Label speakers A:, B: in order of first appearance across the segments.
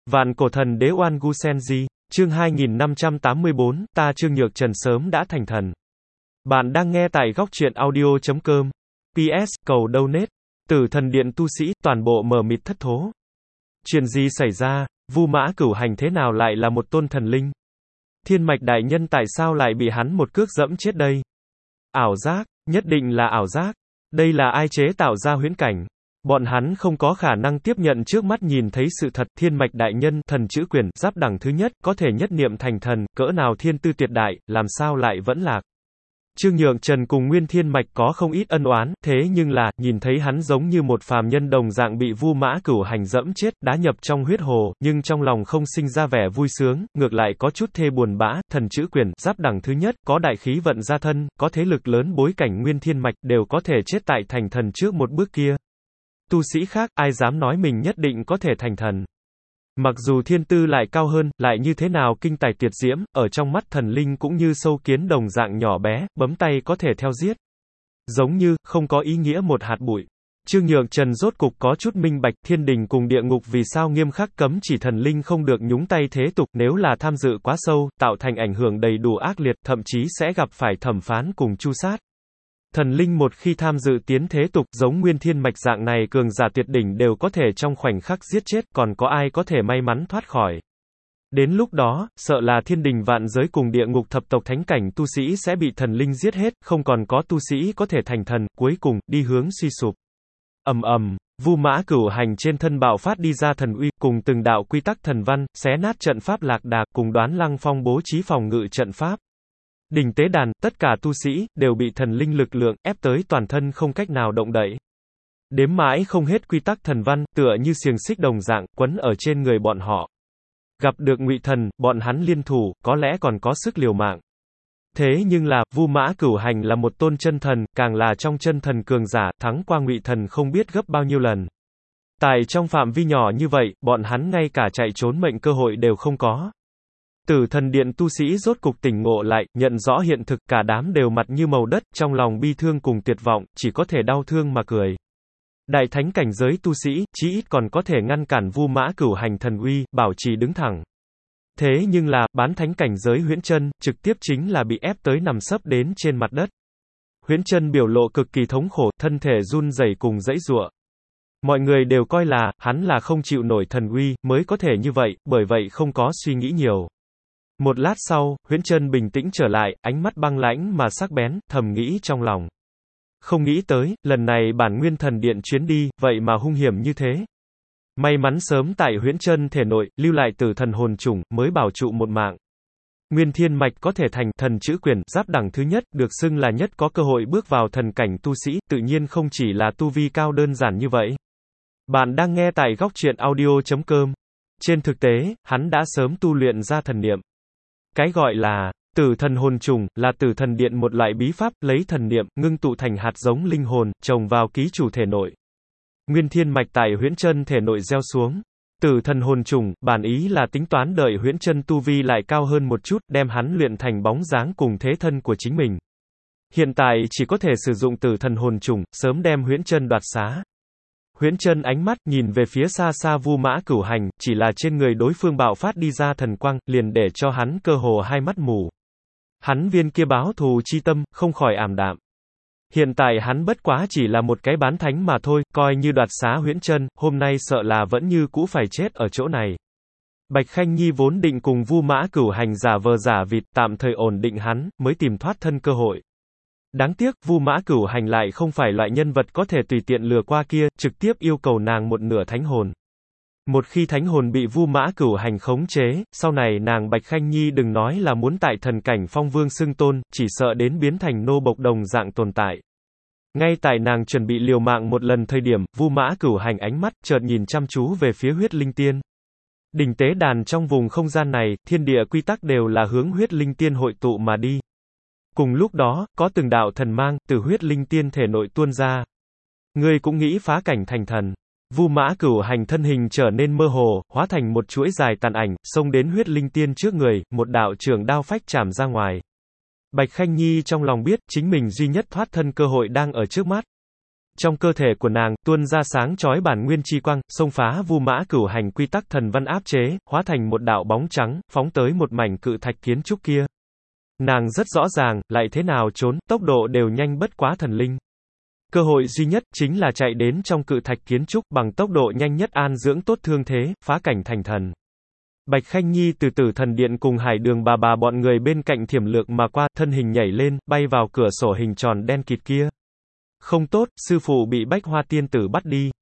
A: Vạn cổ thần đế Oan Gu Senji, chương 2584, ta Trương Nhược Trần sớm đã thành thần. Bạn đang nghe tại góc truyện audio.com. PS, cầu donate. Tử thần điện tu sĩ, toàn bộ mờ mịt thất thố. Chuyện gì xảy ra, Vu Mã Cửu Hành thế nào lại là một tôn thần linh? Thiên Mạch đại nhân tại sao lại bị hắn một cước dẫm chết đây? Ảo giác, nhất định là ảo giác. Đây là ai chế tạo ra huyễn cảnh? Bọn hắn không có khả năng tiếp nhận trước mắt nhìn thấy sự thật. Thiên Mạch đại nhân, thần chữ quyền, giáp đẳng thứ nhất, có thể nhất niệm thành thần, cỡ nào thiên tư tuyệt đại, làm sao lại vẫn lạc? Trương Nhược Trần cùng Nguyên Thiên Mạch có không ít ân oán, thế nhưng là, nhìn thấy hắn giống như một phàm nhân đồng dạng bị Vu Mã Cửu Hành dẫm chết, đá nhập trong huyết hồ, nhưng trong lòng không sinh ra vẻ vui sướng, ngược lại có chút thê buồn bã. Thần chữ quyền, giáp đẳng thứ nhất, có đại khí vận gia thân, có thế lực lớn bối cảnh Nguyên Thiên Mạch, đều có thể chết tại thành thần trước một bước kia. Tu sĩ khác, ai dám nói mình nhất định có thể thành thần? Mặc dù thiên tư lại cao hơn, lại như thế nào kinh tài tuyệt diễm, ở trong mắt thần linh cũng như sâu kiến đồng dạng nhỏ bé, bấm tay có thể theo giết. Giống như, không có ý nghĩa một hạt bụi. Trương Nhược Trần rốt cục có chút minh bạch, thiên đình cùng địa ngục vì sao nghiêm khắc cấm chỉ thần linh không được nhúng tay thế tục, nếu là tham dự quá sâu, tạo thành ảnh hưởng đầy đủ ác liệt, thậm chí sẽ gặp phải thẩm phán cùng tru sát. Thần linh một khi tham dự tiến thế tục, giống Nguyên Thiên Mạch dạng này cường giả tuyệt đỉnh đều có thể trong khoảnh khắc giết chết, còn có ai có thể may mắn thoát khỏi. Đến lúc đó, sợ là thiên đình vạn giới cùng địa ngục thập tộc thánh cảnh tu sĩ sẽ bị thần linh giết hết, không còn có tu sĩ có thể thành thần, cuối cùng, đi hướng suy sụp. Ầm ầm, Vu Mã Cửu Hành trên thân bạo phát đi ra thần uy, cùng từng đạo quy tắc thần văn, xé nát trận pháp lạc đà, cùng Đoán Lăng Phong bố trí phòng ngự trận pháp. Đình tế đàn, tất cả tu sĩ, đều bị thần linh lực lượng, ép tới toàn thân không cách nào động đậy. Đếm mãi không hết quy tắc thần văn, tựa như xiềng xích đồng dạng, quấn ở trên người bọn họ. Gặp được Ngụy Thần, bọn hắn liên thủ, có lẽ còn có sức liều mạng. Thế nhưng là, Vu Mã Cửu Hành là một tôn chân thần, càng là trong chân thần cường giả, thắng qua Ngụy Thần không biết gấp bao nhiêu lần. Tại trong phạm vi nhỏ như vậy, bọn hắn ngay cả chạy trốn mệnh cơ hội đều không có. Tử thần điện tu sĩ rốt cục tỉnh ngộ lại, nhận rõ hiện thực, cả đám đều mặt như màu đất, trong lòng bi thương cùng tuyệt vọng, chỉ có thể đau thương mà cười. Đại thánh cảnh giới tu sĩ, chí ít còn có thể ngăn cản Vu Mã Cửu Hành thần uy, bảo trì đứng thẳng. Thế nhưng là, bán thánh cảnh giới Huyễn Chân, trực tiếp chính là bị ép tới nằm sấp đến trên mặt đất. Huyễn Chân biểu lộ cực kỳ thống khổ, thân thể run rẩy cùng giãy giụa. Mọi người đều coi là, hắn là không chịu nổi thần uy, mới có thể như vậy, bởi vậy không có suy nghĩ nhiều. Một lát sau, Huyễn Chân bình tĩnh trở lại, ánh mắt băng lãnh mà sắc bén, thầm nghĩ trong lòng. Không nghĩ tới, lần này bản Nguyên Thần Điện chuyến đi, vậy mà hung hiểm như thế. May mắn sớm tại Huyễn Chân thể nội, lưu lại tử thần hồn trùng, mới bảo trụ một mạng. Nguyên Thiên Mạch có thể thành thần chữ quyền, giáp đẳng thứ nhất, được xưng là nhất có cơ hội bước vào thần cảnh tu sĩ, tự nhiên không chỉ là tu vi cao đơn giản như vậy. Bạn đang nghe tại góc truyện audio.com. Trên thực tế, hắn đã sớm tu luyện ra thần niệm. Cái gọi là tử thần hồn trùng, là tử thần điện một loại bí pháp, lấy thần niệm, ngưng tụ thành hạt giống linh hồn, trồng vào ký chủ thể nội. Nguyên Thiên Mạch tại Huyễn Chân thể nội gieo xuống. Tử thần hồn trùng, bản ý là tính toán đợi Huyễn Chân tu vi lại cao hơn một chút, đem hắn luyện thành bóng dáng cùng thế thân của chính mình. Hiện tại chỉ có thể sử dụng tử thần hồn trùng, sớm đem Huyễn Chân đoạt xá. Huyễn Chân ánh mắt nhìn về phía xa xa Vu Mã Cửu Hành, chỉ là trên người đối phương bạo phát đi ra thần quang, liền để cho hắn cơ hồ hai mắt mù. Hắn viên kia báo thù chi tâm, không khỏi ảm đạm. Hiện tại hắn bất quá chỉ là một cái bán thánh mà thôi, coi như đoạt xá Huyễn Chân, hôm nay sợ là vẫn như cũ phải chết ở chỗ này. Bạch Khanh Nhi vốn định cùng Vu Mã Cửu Hành giả vờ giả vịt, tạm thời ổn định hắn, mới tìm thoát thân cơ hội. Đáng tiếc, Vu Mã Cửu Hành lại không phải loại nhân vật có thể tùy tiện lừa qua kia, trực tiếp yêu cầu nàng một nửa thánh hồn. Một khi thánh hồn bị Vu Mã Cửu Hành khống chế, sau này nàng Bạch Khanh Nhi đừng nói là muốn tại thần cảnh phong vương xưng tôn, chỉ sợ đến biến thành nô bộc đồng dạng tồn tại. Ngay tại nàng chuẩn bị liều mạng một lần thời điểm, Vu Mã Cửu Hành ánh mắt chợt nhìn chăm chú về phía Huyết Linh Tiên. Đình tế đàn trong vùng không gian này, thiên địa quy tắc đều là hướng Huyết Linh Tiên hội tụ mà đi. Cùng lúc đó, có từng đạo thần mang, từ Huyết Linh Tiên thể nội tuôn ra. Ngươi cũng nghĩ phá cảnh thành thần. Vu Mã Cửu Hành thân hình trở nên mơ hồ, hóa thành một chuỗi dài tàn ảnh, xông đến Huyết Linh Tiên trước người, một đạo trường đao phách chạm ra ngoài. Bạch Khanh Nhi trong lòng biết, chính mình duy nhất thoát thân cơ hội đang ở trước mắt. Trong cơ thể của nàng, tuôn ra sáng chói bản nguyên chi quang, xông phá Vu Mã Cửu Hành quy tắc thần văn áp chế, hóa thành một đạo bóng trắng, phóng tới một mảnh cự thạch kiến trúc kia. Nàng rất rõ ràng, lại thế nào trốn, tốc độ đều nhanh bất quá thần linh. Cơ hội duy nhất, chính là chạy đến trong cự thạch kiến trúc, bằng tốc độ nhanh nhất an dưỡng tốt thương thế, phá cảnh thành thần. Bạch Khanh Nhi từ Tử Thần Điện cùng Hải Đường bà bọn người bên cạnh thiểm lược mà qua, thân hình nhảy lên, bay vào cửa sổ hình tròn đen kịt kia. Không tốt, sư phụ bị Bách Hoa Tiên Tử bắt đi.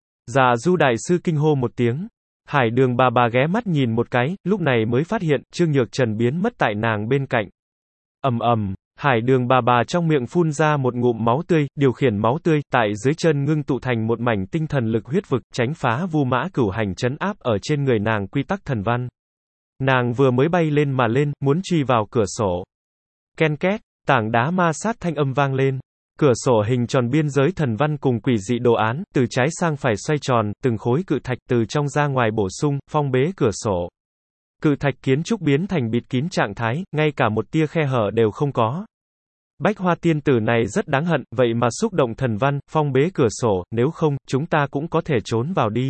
A: Dạ Du đại sư kinh hô một tiếng. Hải Đường bà ghé mắt nhìn một cái, lúc này mới phát hiện, Trương Nhược Trần biến mất tại nàng bên cạnh. Ầm ầm, Hải Đường bà trong miệng phun ra một ngụm máu tươi, điều khiển máu tươi, tại dưới chân ngưng tụ thành một mảnh tinh thần lực huyết vực, tránh phá Vu Mã Cửu Hành trấn áp ở trên người nàng quy tắc thần văn. Nàng vừa mới bay lên mà lên, muốn truy vào cửa sổ. Ken két, tảng đá ma sát thanh âm vang lên. Cửa sổ hình tròn biên giới thần văn cùng quỷ dị đồ án, từ trái sang phải xoay tròn, từng khối cự thạch từ trong ra ngoài bổ sung, phong bế cửa sổ. Cự thạch kiến trúc biến thành bịt kín trạng thái, ngay cả một tia khe hở đều không có. Bách Hoa Tiên Tử này rất đáng hận, vậy mà xúc động thần văn, phong bế cửa sổ, nếu không, chúng ta cũng có thể trốn vào đi.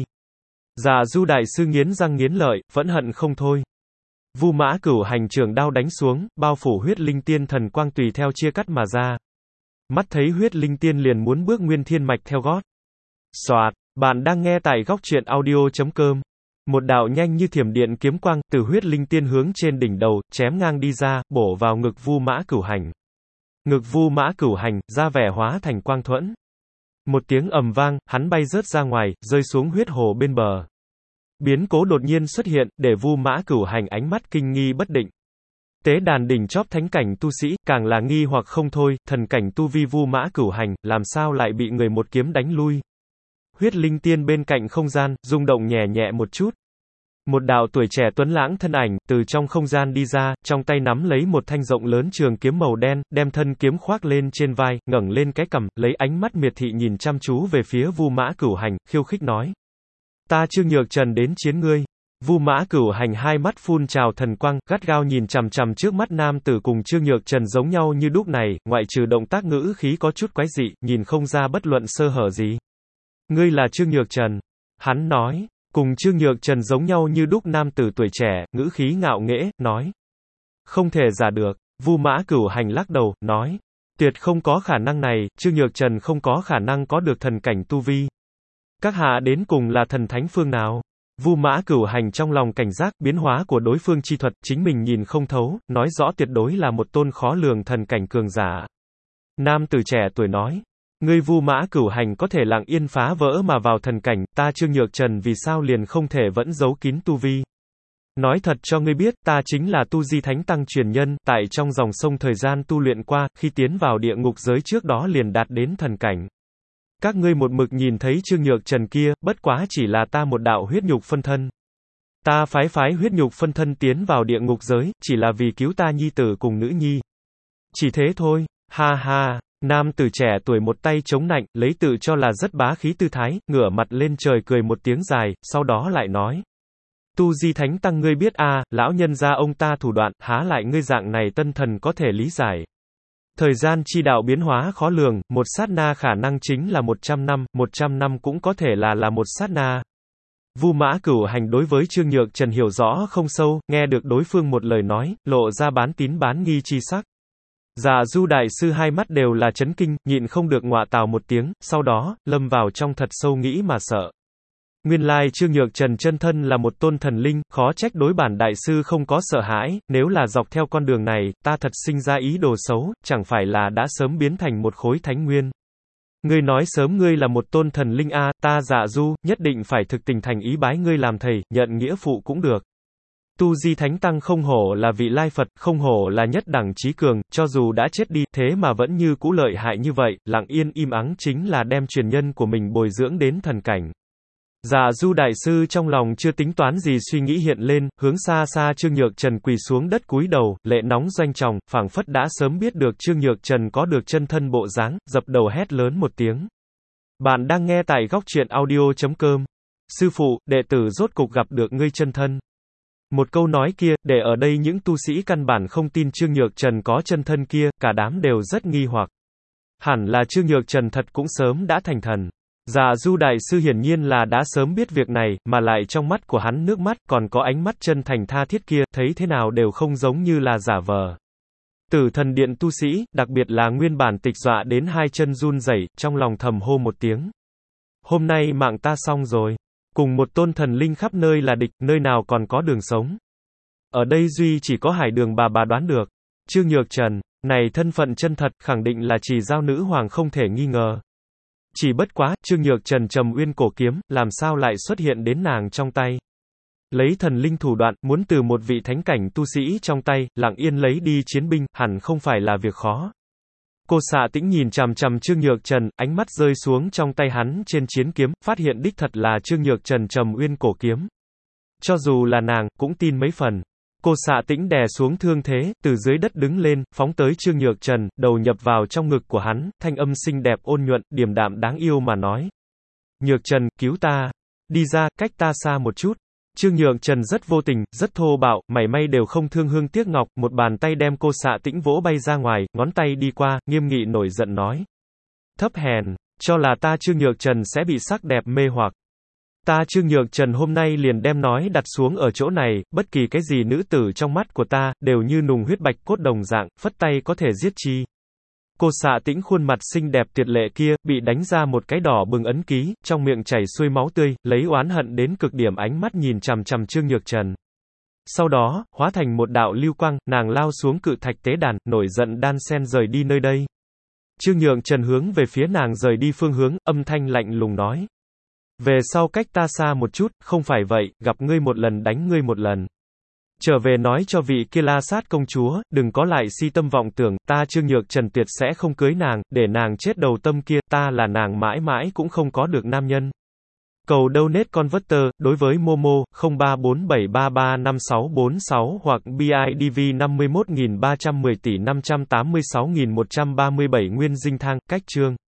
A: Dạ Du đại sư nghiến răng nghiến lợi, phẫn hận không thôi. Vu Mã Cửu Hành trường đao đánh xuống, bao phủ huyết linh tiên thần quang tùy theo chia cắt mà ra. Mắt thấy huyết linh tiên liền muốn bước nguyên thiên mạch theo gót. Soạt, bạn đang nghe tại góc truyện audio.com. Một đạo nhanh như thiểm điện kiếm quang, từ huyết linh tiên hướng trên đỉnh đầu, chém ngang đi ra, bổ vào ngực Vu Mã Cửu Hành. Ngực Vu Mã Cửu Hành, ra vẻ hóa thành quang thuẫn. Một tiếng ầm vang, hắn bay rớt ra ngoài, rơi xuống huyết hồ bên bờ. Biến cố đột nhiên xuất hiện, để Vu Mã Cửu Hành ánh mắt kinh nghi bất định. Tế đàn đỉnh chóp thánh cảnh tu sĩ, càng là nghi hoặc không thôi, thần cảnh tu vi Vu Mã Cửu Hành, làm sao lại bị người một kiếm đánh lui. Huyết linh tiên bên cạnh không gian, rung động nhẹ nhẹ một chút. Một đạo tuổi trẻ tuấn lãng thân ảnh, từ trong không gian đi ra, trong tay nắm lấy một thanh rộng lớn trường kiếm màu đen, đem thân kiếm khoác lên trên vai, ngẩng lên cái cằm, lấy ánh mắt miệt thị nhìn chăm chú về phía Vu Mã Cửu Hành, khiêu khích nói. Ta Trương Nhược Trần đến chiến ngươi. Vu Mã Cửu Hành hai mắt phun trào thần quang, gắt gao nhìn chằm chằm trước mắt nam tử cùng Trương Nhược Trần giống nhau như đúc này, ngoại trừ động tác ngữ khí có chút quái dị, nhìn không ra bất luận sơ hở gì. Ngươi là Trương Nhược Trần. Hắn nói, cùng Trương Nhược Trần giống nhau như đúc nam tử tuổi trẻ, ngữ khí ngạo nghễ, nói. Không thể giả được. Vu Mã Cửu Hành lắc đầu, nói. Tuyệt không có khả năng này, Trương Nhược Trần không có khả năng có được thần cảnh tu vi. Các hạ đến cùng là thần thánh phương nào? Vu Mã Cửu Hành trong lòng cảnh giác, biến hóa của đối phương chi thuật, chính mình nhìn không thấu, nói rõ tuyệt đối là một tôn khó lường thần cảnh cường giả. Nam tử trẻ tuổi nói, ngươi Vu Mã Cửu Hành có thể lặng yên phá vỡ mà vào thần cảnh, ta Trương Nhược Trần vì sao liền không thể vẫn giấu kín tu vi. Nói thật cho ngươi biết, ta chính là Tu Di Thánh Tăng truyền nhân, tại trong dòng sông thời gian tu luyện qua, khi tiến vào địa ngục giới trước đó liền đạt đến thần cảnh. Các ngươi một mực nhìn thấy Trương Nhược Trần kia, bất quá chỉ là ta một đạo huyết nhục phân thân. Ta phái huyết nhục phân thân tiến vào địa ngục giới, chỉ là vì cứu ta nhi tử cùng nữ nhi. Chỉ thế thôi, ha ha, nam tử trẻ tuổi một tay chống nạnh, lấy tự cho là rất bá khí tư thái, ngửa mặt lên trời cười một tiếng dài, sau đó lại nói. Tu Di Thánh Tăng ngươi biết a, lão nhân gia ông ta thủ đoạn, há lại ngươi dạng này tân thần có thể lý giải. Thời gian chi đạo biến hóa khó lường, một sát na khả năng chính là 100 năm cũng có thể là một sát na. Vu Mã Cửu Hành đối với Trương Nhược Trần hiểu rõ không sâu, nghe được đối phương một lời nói, lộ ra bán tín bán nghi chi sắc. Dạ Du đại sư hai mắt đều là chấn kinh, nhịn không được ngọa tào một tiếng, sau đó, lâm vào trong thật sâu nghĩ mà sợ. Nguyên lai Trương Nhược Trần chân thân là một tôn thần linh, khó trách đối bản đại sư không có sợ hãi, nếu là dọc theo con đường này, ta thật sinh ra ý đồ xấu, chẳng phải là đã sớm biến thành một khối thánh nguyên. Ngươi nói sớm ngươi là một tôn thần linh a, ta Dạ Du, nhất định phải thực tình thành ý bái ngươi làm thầy, nhận nghĩa phụ cũng được. Tu Di Thánh Tăng không hổ là vị lai Phật, không hổ là nhất đẳng trí cường, cho dù đã chết đi, thế mà vẫn như cũ lợi hại như vậy, lặng yên im ắng chính là đem truyền nhân của mình bồi dưỡng đến thần cảnh. Dạ Du đại sư trong lòng chưa tính toán gì suy nghĩ hiện lên, hướng xa xa Trương Nhược Trần quỳ xuống đất cúi đầu, lệ nóng doanh tròng, phảng phất đã sớm biết được Trương Nhược Trần có được chân thân bộ dáng, dập đầu hét lớn một tiếng. Bạn đang nghe tại góc truyện audio.com. Sư phụ, đệ tử rốt cục gặp được ngươi chân thân. Một câu nói kia, để ở đây những tu sĩ căn bản không tin Trương Nhược Trần có chân thân kia, cả đám đều rất nghi hoặc. Hẳn là Trương Nhược Trần thật cũng sớm đã thành thần. Dạ Du đại sư hiển nhiên là đã sớm biết việc này, mà lại trong mắt của hắn nước mắt, còn có ánh mắt chân thành tha thiết kia, thấy thế nào đều không giống như là giả vờ. Tử Thần Điện tu sĩ, đặc biệt là nguyên bản Tịch dọa đến hai chân run rẩy, trong lòng thầm hô một tiếng. Hôm nay mạng ta xong rồi. Cùng một tôn thần linh khắp nơi là địch, nơi nào còn có đường sống. Ở đây duy chỉ có Hải Đường bà đoán được. Trương Nhược Trần, này thân phận chân thật, khẳng định là chỉ giao nữ hoàng không thể nghi ngờ. Chỉ bất quá, Trương Nhược Trần trầm uyên cổ kiếm, làm sao lại xuất hiện đến nàng trong tay. Lấy thần linh thủ đoạn, muốn từ một vị thánh cảnh tu sĩ trong tay, lặng yên lấy đi chiến binh, hẳn không phải là việc khó. Cô Xạ Tĩnh nhìn chằm chằm Trương Nhược Trần, ánh mắt rơi xuống trong tay hắn trên chiến kiếm, phát hiện đích thật là Trương Nhược Trần trầm uyên cổ kiếm. Cho dù là nàng, cũng tin mấy phần. Cô Xạ Tĩnh đè xuống thương thế, từ dưới đất đứng lên, phóng tới Trương Nhược Trần, đầu nhập vào trong ngực của hắn, thanh âm xinh đẹp ôn nhuận, điềm đạm đáng yêu mà nói. Nhược Trần, cứu ta. Đi ra, cách ta xa một chút. Trương Nhược Trần rất vô tình, rất thô bạo, mảy may đều không thương hương tiếc ngọc, một bàn tay đem cô Xạ Tĩnh vỗ bay ra ngoài, ngón tay đi qua, nghiêm nghị nổi giận nói. Thấp hèn, cho là ta Trương Nhược Trần sẽ bị sắc đẹp mê hoặc. Ta Trương Nhược Trần hôm nay liền đem nói đặt xuống ở chỗ này, bất kỳ cái gì nữ tử trong mắt của ta, đều như nùng huyết bạch cốt đồng dạng, phất tay có thể giết chi. Cô Xạ Tĩnh khuôn mặt xinh đẹp tuyệt lệ kia, bị đánh ra một cái đỏ bừng ấn ký, trong miệng chảy xuôi máu tươi, lấy oán hận đến cực điểm ánh mắt nhìn chằm chằm Trương Nhược Trần. Sau đó, hóa thành một đạo lưu quang, nàng lao xuống cự thạch tế đàn, nổi giận đan sen rời đi nơi đây. Trương Nhược Trần hướng về phía nàng rời đi phương hướng, âm thanh lạnh lùng nói. Về sau cách ta xa một chút, không phải vậy, gặp ngươi một lần đánh ngươi một lần. Trở về nói cho vị kia La Sát công chúa, đừng có lại si tâm vọng tưởng, ta Trương Nhược Trần tuyệt sẽ không cưới nàng, để nàng chết đầu tâm kia, ta là nàng mãi mãi cũng không có được nam nhân. Cầu donate converter, đối với Momo, 0347335646 hoặc BIDV 51310 tỷ 586137 Nguyên Dinh Thang, cách chương.